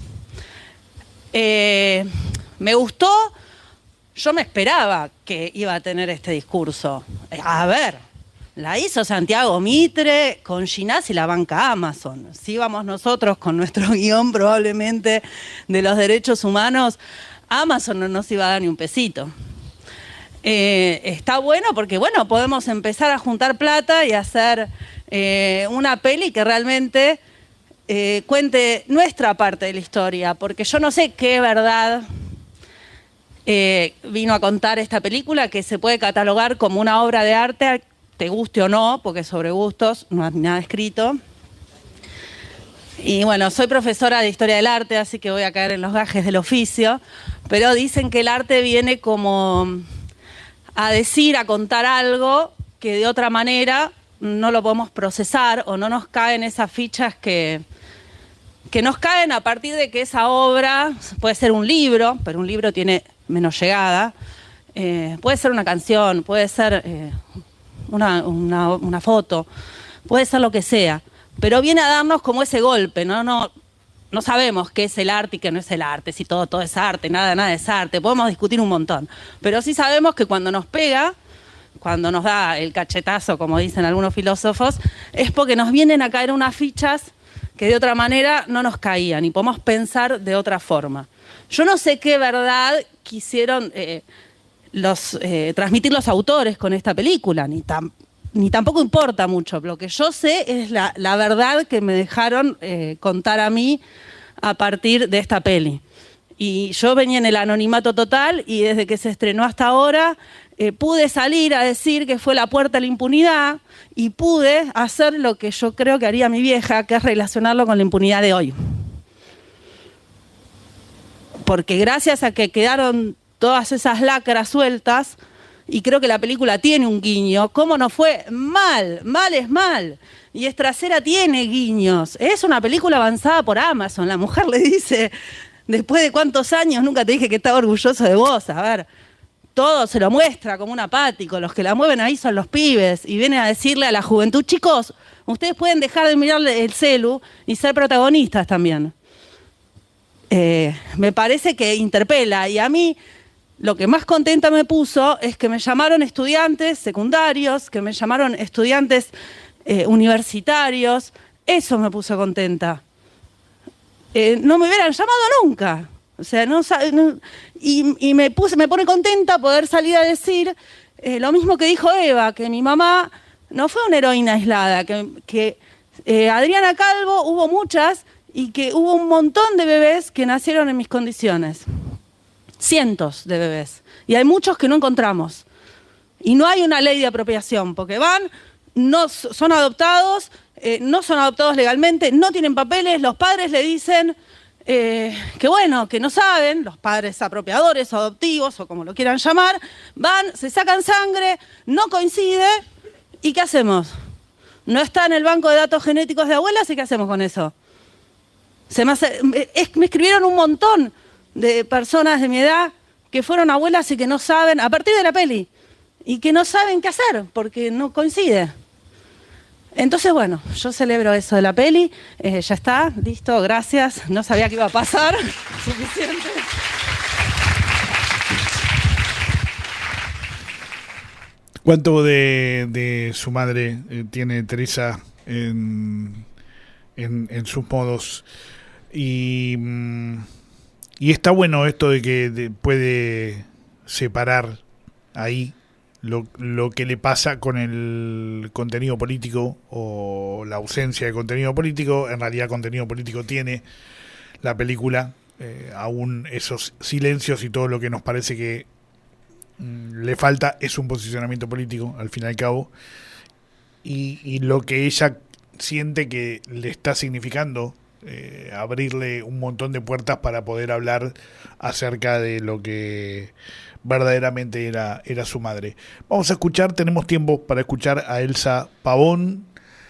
Speaker 9: Me gustó, yo me esperaba que iba a tener este discurso. A ver, la hizo Santiago Mitre con Ginás y la banca Amazon. Si íbamos nosotros con nuestro guión probablemente de los derechos humanos, Amazon no nos iba a dar ni un pesito. Está bueno porque, bueno, podemos empezar a juntar plata y hacer una peli que realmente cuente nuestra parte de la historia, porque yo no sé qué verdad vino a contar esta película, que se puede catalogar como una obra de arte, te guste o no, porque sobre gustos no hay nada escrito. Y bueno, soy profesora de Historia del Arte, así que voy a caer en los gajes del oficio, pero dicen que el arte viene como a decir, a contar algo que de otra manera no lo podemos procesar o no nos caen esas fichas que nos caen a partir de que esa obra puede ser un libro, pero un libro tiene menos llegada, puede ser una canción, puede ser una foto, puede ser lo que sea, pero viene a darnos como ese golpe, no sabemos qué es el arte y qué no es el arte, si todo es arte, nada es arte, podemos discutir un montón, pero sí sabemos que cuando nos pega, cuando nos da el cachetazo, como dicen algunos filósofos, es porque nos vienen a caer unas fichas que de otra manera no nos caían y podemos pensar de otra forma. Yo no sé qué verdad quisieron transmitir los autores con esta película, ni tampoco importa mucho. Lo que yo sé es la verdad que me dejaron contar a mí a partir de esta peli. Y yo venía en el anonimato total y desde que se estrenó hasta ahora pude salir a decir que fue la puerta a la impunidad y pude hacer lo que yo creo que haría mi vieja, que es relacionarlo con la impunidad de hoy. Porque gracias a que quedaron todas esas lacras sueltas, y creo que la película tiene un guiño, ¿cómo no fue? Mal es mal. Y Estracera tiene guiños. Es una película avanzada por Amazon. La mujer le dice, después de cuántos años nunca te dije que estaba orgulloso de vos. A ver, todo se lo muestra como un apático. Los que la mueven ahí son los pibes. Y vienen a decirle a la juventud, chicos, ustedes pueden dejar de mirar el celu y ser protagonistas también. Me parece que interpela. Y a mí lo que más contenta me puso es que me llamaron estudiantes secundarios, que me llamaron estudiantes universitarios. Eso me puso contenta. No me hubieran llamado nunca. O sea, y me pone contenta poder salir a decir lo mismo que dijo Eva, que mi mamá no fue una heroína aislada, que Adriana Calvo hubo muchas y que hubo un montón de bebés que nacieron en mis condiciones. Cientos de bebés. Y hay muchos que no encontramos. Y no hay una ley de apropiación, porque no son adoptados, no son adoptados legalmente, no tienen papeles, los padres le dicen que bueno, que no saben, los padres apropiadores o adoptivos, o como lo quieran llamar, se sacan sangre, no coincide, ¿y qué hacemos? No está en el banco de datos genéticos de abuelas, ¿y qué hacemos con eso? Me escribieron un montón de personas de mi edad que fueron abuelas y que no saben, a partir de la peli, y que no saben qué hacer, porque no coincide. Entonces, bueno, yo celebro eso de la peli, ya está, listo, gracias, no sabía que iba a pasar, suficiente.
Speaker 3: ¿Cuánto de su madre tiene Teresa en sus modos? Y está bueno esto de que puede separar ahí lo que le pasa con el contenido político o la ausencia de contenido político. En realidad contenido político tiene la película, aún esos silencios y todo lo que nos parece que le falta es un posicionamiento político al fin y al cabo, y lo que ella siente que le está significando abrirle un montón de puertas para poder hablar acerca de lo que verdaderamente era su madre. Vamos a escuchar, tenemos tiempo para escuchar a Elsa Pavón.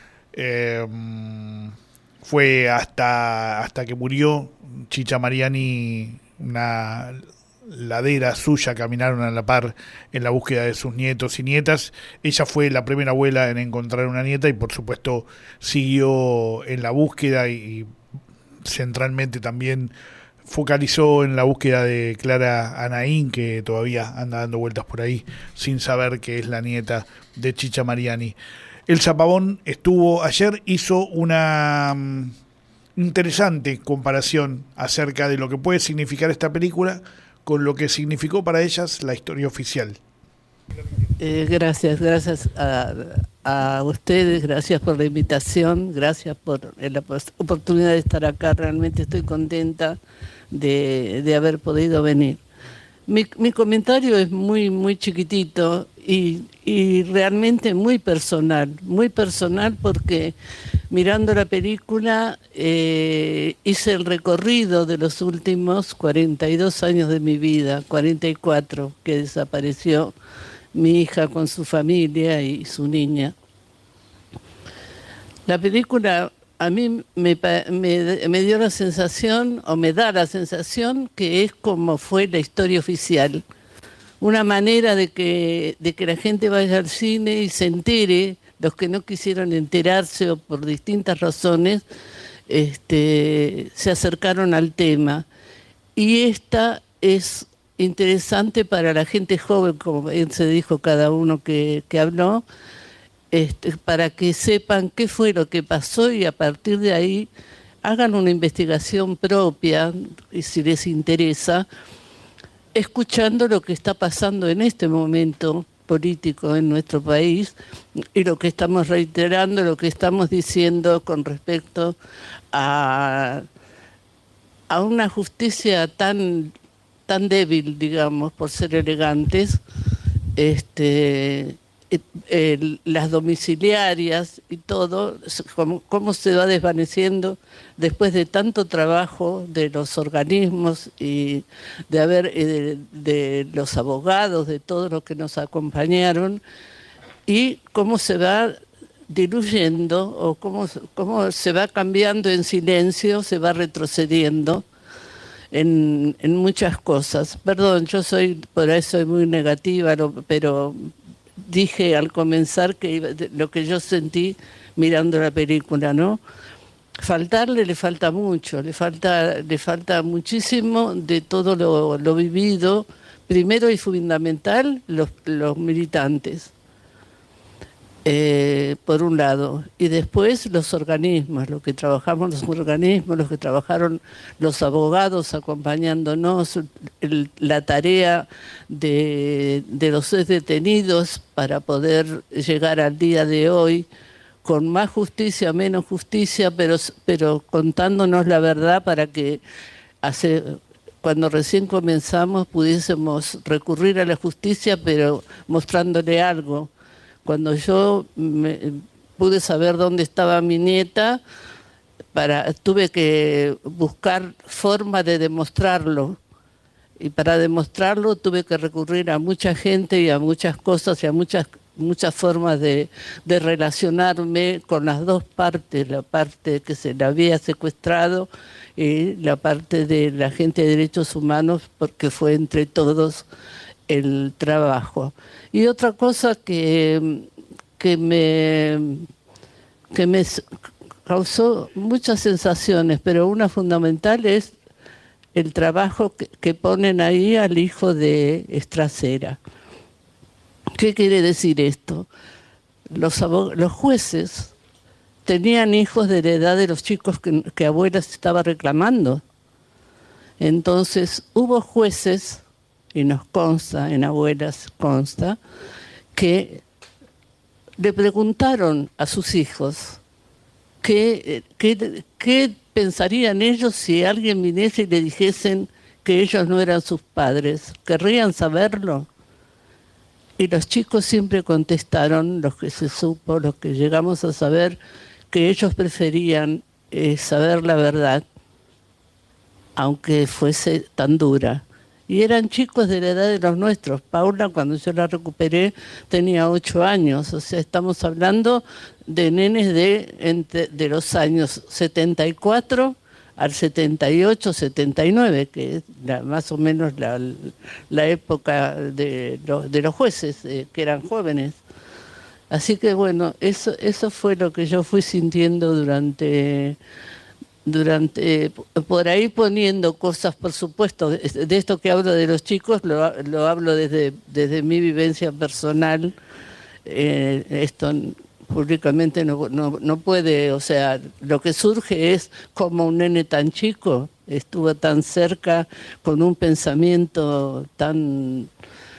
Speaker 3: Fue hasta que murió Chicha Mariani, una ladera suya, caminaron a la par en la búsqueda de sus nietos y nietas. Ella fue la primera abuela en encontrar una nieta y por supuesto siguió en la búsqueda y centralmente también focalizó en la búsqueda de Clara Anaín, que todavía anda dando vueltas por ahí sin saber que es la nieta de Chicha Mariani. Elsa Pavón estuvo ayer, hizo una interesante comparación acerca de lo que puede significar esta película con lo que significó para ellas la historia oficial.
Speaker 10: Gracias a ustedes, gracias por la invitación, gracias por la oportunidad de estar acá. Realmente estoy contenta de haber podido venir. Mi comentario es muy chiquitito y realmente muy personal porque mirando la película, hice el recorrido de los últimos 42 años de mi vida, 44, que desapareció mi hija con su familia y su niña. La película a mí me dio la sensación, o me da la sensación, que es como fue la historia oficial. Una manera de que la gente vaya al cine y se entere, los que no quisieron enterarse o por distintas razones, se acercaron al tema. Y esta es interesante para la gente joven, como bien se dijo cada uno que habló, para que sepan qué fue lo que pasó y a partir de ahí hagan una investigación propia, y si les interesa, escuchando lo que está pasando en este momento político en nuestro país y lo que estamos reiterando, lo que estamos diciendo con respecto a una justicia tan débil, digamos, por ser elegantes, las domiciliarias y todo, cómo se va desvaneciendo después de tanto trabajo de los organismos y de los abogados, de todos los que nos acompañaron, y cómo se va diluyendo o cómo se va cambiando en silencio, se va retrocediendo en muchas cosas. Perdón, yo por eso soy muy negativa, pero dije al comenzar que lo que yo sentí mirando la película, ¿no? Le falta mucho, le falta muchísimo de todo lo vivido, primero y fundamental, los militantes, por un lado, y después los organismos, los que trabajamos los organismos, los que trabajaron los abogados acompañándonos, la tarea de los detenidos para poder llegar al día de hoy con más justicia, menos justicia, pero contándonos la verdad para que cuando recién comenzamos pudiésemos recurrir a la justicia, pero mostrándole algo. Cuando yo pude saber dónde estaba mi nieta, tuve que buscar forma de demostrarlo. Y para demostrarlo tuve que recurrir a mucha gente y a muchas cosas y a muchas formas de relacionarme con las dos partes, la parte que se la había secuestrado y la parte de la gente de derechos humanos, porque fue entre todos el trabajo. Y otra cosa que me causó muchas sensaciones, pero una fundamental es el trabajo que ponen ahí al hijo de Estracera. ¿Qué quiere decir esto? Los jueces tenían hijos de la edad de los chicos que abuelas estaba reclamando. Entonces hubo jueces, y nos consta, en abuelas consta, que le preguntaron a sus hijos qué pensarían ellos si alguien viniese y le dijesen que ellos no eran sus padres. ¿Querrían saberlo? Y los chicos siempre contestaron, los que se supo, los que llegamos a saber, que ellos preferían saber la verdad, aunque fuese tan dura. Y eran chicos de la edad de los nuestros. Paula, cuando yo la recuperé, tenía 8 años. O sea, estamos hablando de nenes de los años 74 al 78, 79, que es más o menos la época de los jueces, que eran jóvenes. Así que bueno, eso fue lo que yo fui sintiendo durante por ahí, poniendo cosas, por supuesto, de esto que hablo de los chicos, lo hablo desde mi vivencia personal. Esto públicamente no puede, o sea, lo que surge es como un nene tan chico estuvo tan cerca, con un pensamiento tan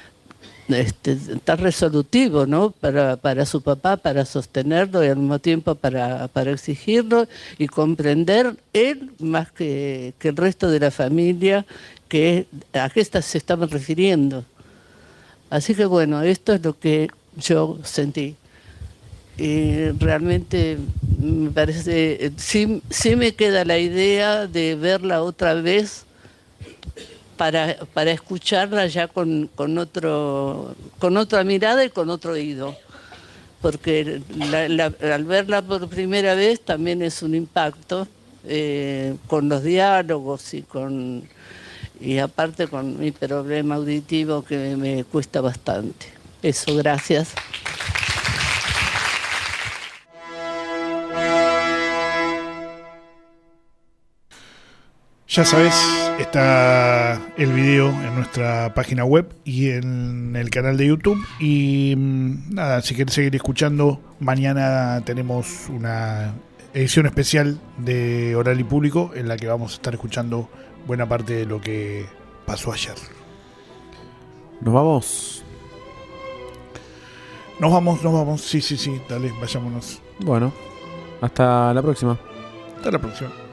Speaker 10: resolutivo, ¿no? Para su papá, para sostenerlo y al mismo tiempo para exigirlo y comprender él más que el resto de la familia a qué se estaban refiriendo. Así que bueno, esto es lo que yo sentí. Y realmente me parece, sí me queda la idea de verla otra vez para escucharla ya con otra mirada y con otro oído. Porque al verla por primera vez también es un impacto con los diálogos y aparte con mi problema auditivo que me cuesta bastante. Eso, gracias.
Speaker 3: Ya sabes, está el video en nuestra página web y en el canal de YouTube. Y nada, si querés seguir escuchando, mañana tenemos una edición especial de Oral y Público en la que vamos a estar escuchando buena parte de lo que pasó ayer.
Speaker 2: ¿Nos vamos?
Speaker 3: Nos vamos. Sí, dale, vayámonos.
Speaker 2: Bueno, hasta la próxima.
Speaker 3: Hasta la próxima.